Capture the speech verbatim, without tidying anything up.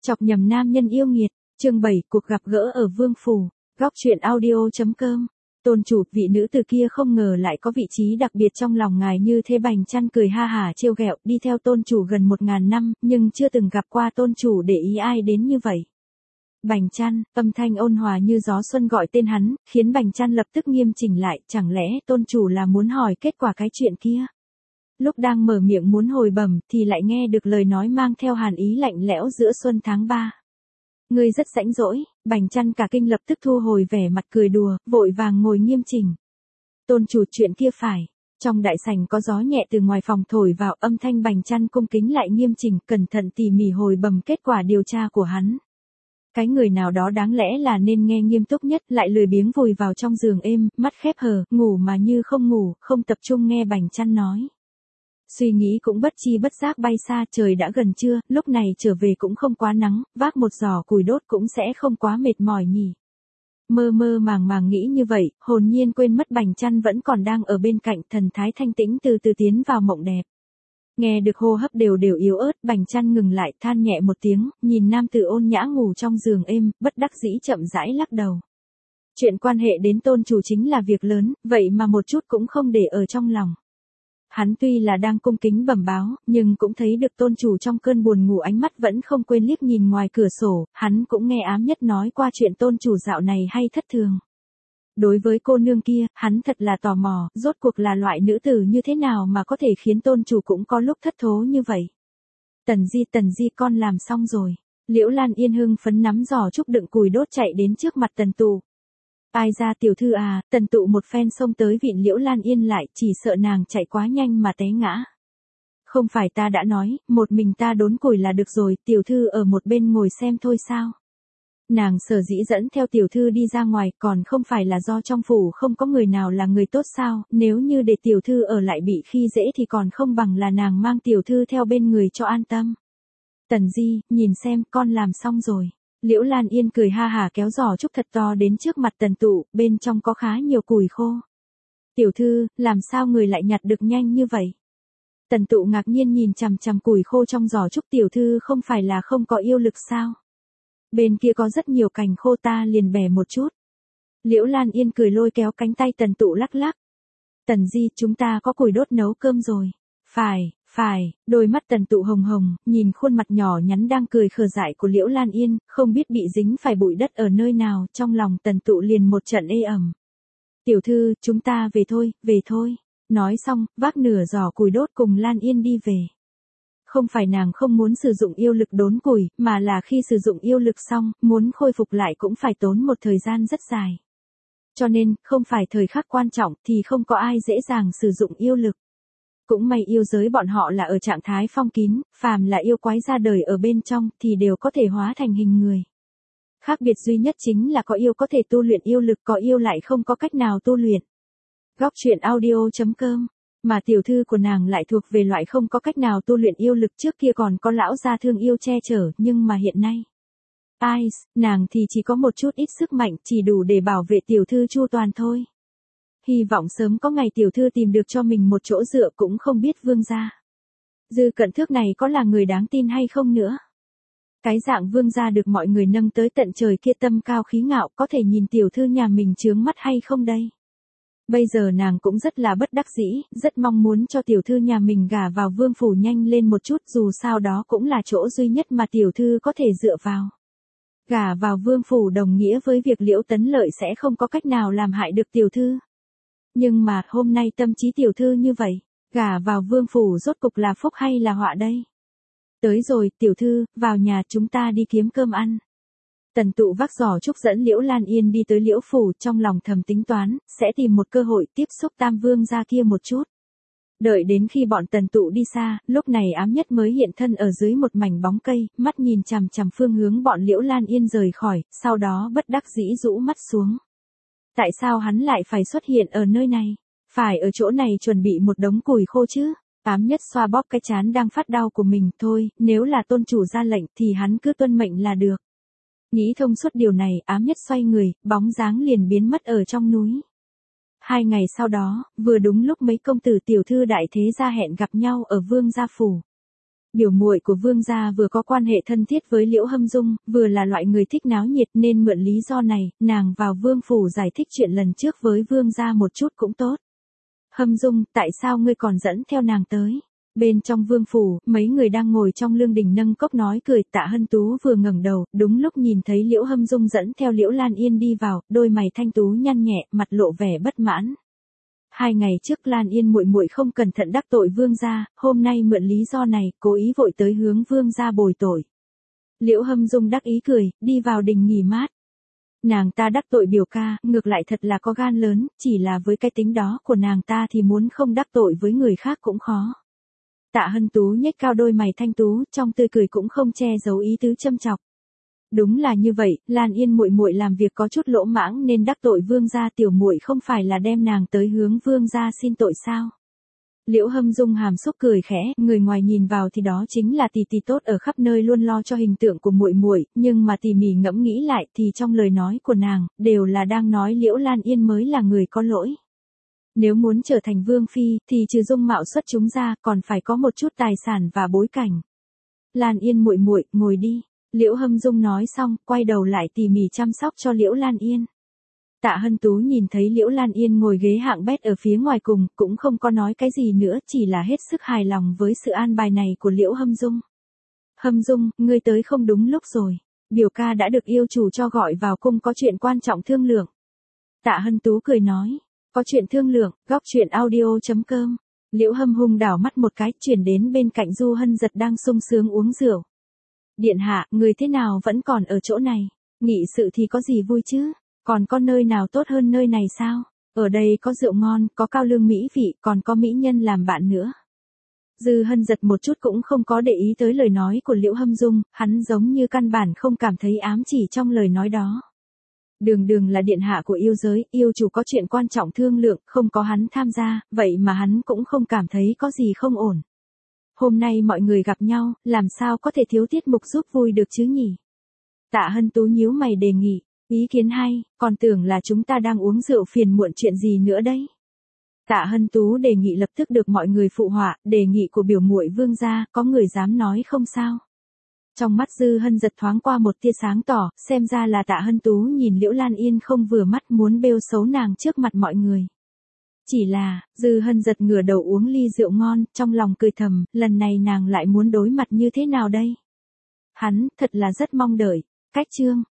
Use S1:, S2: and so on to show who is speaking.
S1: Chọc nhầm nam nhân yêu nghiệt, chương bảy, cuộc gặp gỡ ở Vương Phủ, góc truyện audio.com. Tôn chủ, vị nữ từ kia không ngờ lại có vị trí đặc biệt trong lòng ngài như thế. Bành Chăn cười ha hả trêu ghẹo, đi theo tôn chủ gần một ngàn năm, nhưng chưa từng gặp qua tôn chủ để ý ai đến như vậy. Bành Chăn, âm thanh ôn hòa như gió xuân gọi tên hắn, khiến Bành Chăn lập tức nghiêm chỉnh lại, chẳng lẽ tôn chủ là muốn hỏi kết quả cái chuyện kia? Lúc đang mở miệng muốn hồi bẩm thì lại nghe được lời nói mang theo hàn ý lạnh lẽo giữa xuân tháng ba. Ngươi rất rãnh rỗi. Bành Chăn cả kinh lập tức thu hồi vẻ mặt cười đùa, vội vàng ngồi nghiêm chỉnh. Tôn chủ, chuyện kia phải. Trong đại sảnh có gió nhẹ từ ngoài phòng thổi vào, âm thanh Bành Chăn cung kính lại nghiêm chỉnh, cẩn thận tỉ mỉ hồi bẩm kết quả điều tra của hắn. Cái người nào đó đáng lẽ là nên nghe nghiêm túc nhất, lại lười biếng vùi vào trong giường êm, mắt khép hờ, ngủ mà như không ngủ, không tập trung nghe Bành Chăn nói. Suy nghĩ cũng bất chi bất giác bay xa, trời đã gần trưa, lúc này trở về cũng không quá nắng, vác một giò củi đốt cũng sẽ không quá mệt mỏi nhỉ. Mơ mơ màng màng nghĩ như vậy, hồn nhiên quên mất Bành Chăn vẫn còn đang ở bên cạnh, thần thái thanh tĩnh từ từ tiến vào mộng đẹp. Nghe được hô hấp đều đều yếu ớt, Bành Chăn ngừng lại, than nhẹ một tiếng, nhìn nam tử ôn nhã ngủ trong giường êm, bất đắc dĩ chậm rãi lắc đầu. Chuyện quan hệ đến tôn chủ chính là việc lớn, vậy mà một chút cũng không để ở trong lòng. Hắn tuy là đang cung kính bẩm báo, nhưng cũng thấy được tôn chủ trong cơn buồn ngủ ánh mắt vẫn không quên liếc nhìn ngoài cửa sổ, hắn cũng nghe ám nhất nói qua chuyện tôn chủ dạo này hay thất thường. Đối với cô nương kia, hắn thật là tò mò, rốt cuộc là loại nữ tử như thế nào mà có thể khiến tôn chủ cũng có lúc thất thố như vậy. Tần Di, Tần Di, con làm xong rồi. Liễu Lan Yên hưng phấn nắm giỏ trúc đựng củi đốt chạy đến trước mặt Tần Tụ. Ai ra tiểu thư à? Tần Tụ một phen xông tới vịn Liễu Lan Yên lại, chỉ sợ nàng chạy quá nhanh mà té ngã. Không phải ta đã nói, một mình ta đốn củi là được rồi, tiểu thư ở một bên ngồi xem thôi sao? Nàng sở dĩ dẫn theo tiểu thư đi ra ngoài, còn không phải là do trong phủ không có người nào là người tốt sao? Nếu như để tiểu thư ở lại bị khi dễ thì còn không bằng là nàng mang tiểu thư theo bên người cho an tâm. Tần Di, nhìn xem, con làm xong rồi. Liễu Lan Yên cười ha hả kéo giỏ trúc thật to đến trước mặt Tần Tụ, bên trong có khá nhiều củi khô. Tiểu thư, làm sao người lại nhặt được nhanh như vậy? Tần Tụ ngạc nhiên nhìn chằm chằm củi khô trong giỏ trúc, tiểu thư không phải là không có yêu lực sao? Bên kia có rất nhiều cành khô, ta liền bẻ một chút. Liễu Lan Yên cười lôi kéo cánh tay Tần Tụ lắc lắc. Tần Di, chúng ta có củi đốt nấu cơm rồi. Phải, phải, đôi mắt Tần Tụ hồng hồng, nhìn khuôn mặt nhỏ nhắn đang cười khờ dại của Liễu Lan Yên, không biết bị dính phải bụi đất ở nơi nào, trong lòng Tần Tụ liền một trận ê ẩm. Tiểu thư, chúng ta về thôi, về thôi. Nói xong, vác nửa giỏ củi đốt cùng Lan Yên đi về. Không phải nàng không muốn sử dụng yêu lực đốn củi, mà là khi sử dụng yêu lực xong, muốn khôi phục lại cũng phải tốn một thời gian rất dài. Cho nên, không phải thời khắc quan trọng thì không có ai dễ dàng sử dụng yêu lực. Cũng may yêu giới bọn họ là ở trạng thái phong kín, phàm là yêu quái ra đời ở bên trong thì đều có thể hóa thành hình người. Khác biệt duy nhất chính là có yêu có thể tu luyện yêu lực, có yêu lại không có cách nào tu luyện. Góc truyện audio.com. Mà tiểu thư của nàng lại thuộc về loại không có cách nào tu luyện yêu lực, trước kia còn có lão gia thương yêu che chở, nhưng mà hiện nay. Ai, nàng thì chỉ có một chút ít sức mạnh, chỉ đủ để bảo vệ tiểu thư chu toàn thôi. Hy vọng sớm có ngày tiểu thư tìm được cho mình một chỗ dựa, cũng không biết vương gia Dư Cận Thước này có là người đáng tin hay không nữa. Cái dạng vương gia được mọi người nâng tới tận trời kia tâm cao khí ngạo, có thể nhìn tiểu thư nhà mình chướng mắt hay không đây? Bây giờ nàng cũng rất là bất đắc dĩ, rất mong muốn cho tiểu thư nhà mình gả vào vương phủ nhanh lên một chút, dù sao đó cũng là chỗ duy nhất mà tiểu thư có thể dựa vào. Gả vào vương phủ đồng nghĩa với việc Liễu Tấn Lợi sẽ không có cách nào làm hại được tiểu thư. Nhưng mà, hôm nay tâm trí tiểu thư như vậy, gả vào vương phủ rốt cục là phúc hay là họa đây? Tới rồi, tiểu thư, vào nhà chúng ta đi kiếm cơm ăn. Tần Tụ vác giỏ trúc dẫn Liễu Lan Yên đi tới Liễu phủ, trong lòng thầm tính toán, sẽ tìm một cơ hội tiếp xúc Tam Vương gia kia một chút. Đợi đến khi bọn Tần Tụ đi xa, lúc này ám nhất mới hiện thân ở dưới một mảnh bóng cây, mắt nhìn chằm chằm phương hướng bọn Liễu Lan Yên rời khỏi, sau đó bất đắc dĩ rũ mắt xuống. Tại sao hắn lại phải xuất hiện ở nơi này? Phải ở chỗ này chuẩn bị một đống củi khô chứ? Ám nhất xoa bóp cái trán đang phát đau của mình, thôi, nếu là tôn chủ ra lệnh thì hắn cứ tuân mệnh là được. Nghĩ thông suốt điều này, ám nhất xoay người, bóng dáng liền biến mất ở trong núi. Hai ngày sau đó, vừa đúng lúc mấy công tử tiểu thư đại thế gia hẹn gặp nhau ở vương gia phủ. Biểu muội của Vương gia vừa có quan hệ thân thiết với Liễu Hâm Dung, vừa là loại người thích náo nhiệt nên mượn lý do này, nàng vào Vương phủ giải thích chuyện lần trước với Vương gia một chút cũng tốt. Hâm Dung, tại sao ngươi còn dẫn theo nàng tới? Bên trong Vương phủ, mấy người đang ngồi trong lương đình nâng cốc nói cười, Tạ Hân Tú vừa ngẩng đầu, đúng lúc nhìn thấy Liễu Hâm Dung dẫn theo Liễu Lan Yên đi vào, đôi mày thanh tú nhăn nhẹ, mặt lộ vẻ bất mãn. Hai ngày trước Lan Yên muội muội không cẩn thận đắc tội Vương gia, hôm nay mượn lý do này, cố ý vội tới hướng Vương gia bồi tội. Liễu Hâm Dung đắc ý cười, đi vào đình nghỉ mát. Nàng ta đắc tội biểu ca, ngược lại thật là có gan lớn, chỉ là với cái tính đó của nàng ta thì muốn không đắc tội với người khác cũng khó. Tạ Hân Tú nhếch cao đôi mày thanh tú, trong tươi cười cũng không che giấu ý tứ châm chọc. Đúng là như vậy, Lan Yên muội muội làm việc có chút lỗ mãng nên đắc tội Vương gia, tiểu muội không phải là đem nàng tới hướng Vương gia xin tội sao? Liễu Hâm Dung hàm xúc cười khẽ, người ngoài nhìn vào thì đó chính là tỷ tỷ tốt ở khắp nơi luôn lo cho hình tượng của muội muội, nhưng mà tỉ mỉ ngẫm nghĩ lại thì trong lời nói của nàng đều là đang nói Liễu Lan Yên mới là người có lỗi. Nếu muốn trở thành vương phi thì trừ dung mạo xuất chúng ra, còn phải có một chút tài sản và bối cảnh. Lan Yên muội muội, ngồi đi. Liễu Hâm Dung nói xong, quay đầu lại tỉ mỉ chăm sóc cho Liễu Lan Yên. Tạ Hân Tú nhìn thấy Liễu Lan Yên ngồi ghế hạng bét ở phía ngoài cùng, cũng không có nói cái gì nữa, chỉ là hết sức hài lòng với sự an bài này của Liễu Hâm Dung. Hâm Dung, ngươi tới không đúng lúc rồi. Biểu ca đã được yêu chủ cho gọi vào cung, có chuyện quan trọng thương lượng. Tạ Hân Tú cười nói, có chuyện thương lượng, góc chuyện audio chấm com. Liễu Hâm Hung đảo mắt một cái, chuyển đến bên cạnh Du Hân Giật đang sung sướng uống rượu. Điện hạ, người thế nào vẫn còn ở chỗ này? Nghị sự thì có gì vui chứ? Còn có nơi nào tốt hơn nơi này sao? Ở đây có rượu ngon, có cao lương mỹ vị, còn có mỹ nhân làm bạn nữa. Dư Hân Giật một chút cũng không có để ý tới lời nói của Liễu Hâm Dung, hắn giống như căn bản không cảm thấy ám chỉ trong lời nói đó. Đường đường là điện hạ của yêu giới, yêu chủ có chuyện quan trọng thương lượng, không có hắn tham gia, vậy mà hắn cũng không cảm thấy có gì không ổn. Hôm nay mọi người gặp nhau, làm sao có thể thiếu tiết mục giúp vui được chứ nhỉ? Tạ Hân Tú nhíu mày đề nghị, ý kiến hay, còn tưởng là chúng ta đang uống rượu phiền muộn chuyện gì nữa đấy. Tạ Hân Tú đề nghị lập tức được mọi người phụ họa, đề nghị của biểu muội Vương gia, có người dám nói không sao? Trong mắt Dư Hân Giật thoáng qua một tia sáng tỏ, xem ra là Tạ Hân Tú nhìn Liễu Lan Yên không vừa mắt, muốn bêu xấu nàng trước mặt mọi người. Chỉ là, Dư Hân Giật ngửa đầu uống ly rượu ngon, trong lòng cười thầm, lần này nàng lại muốn đối mặt như thế nào đây? Hắn, thật là rất mong đợi. Cách chương.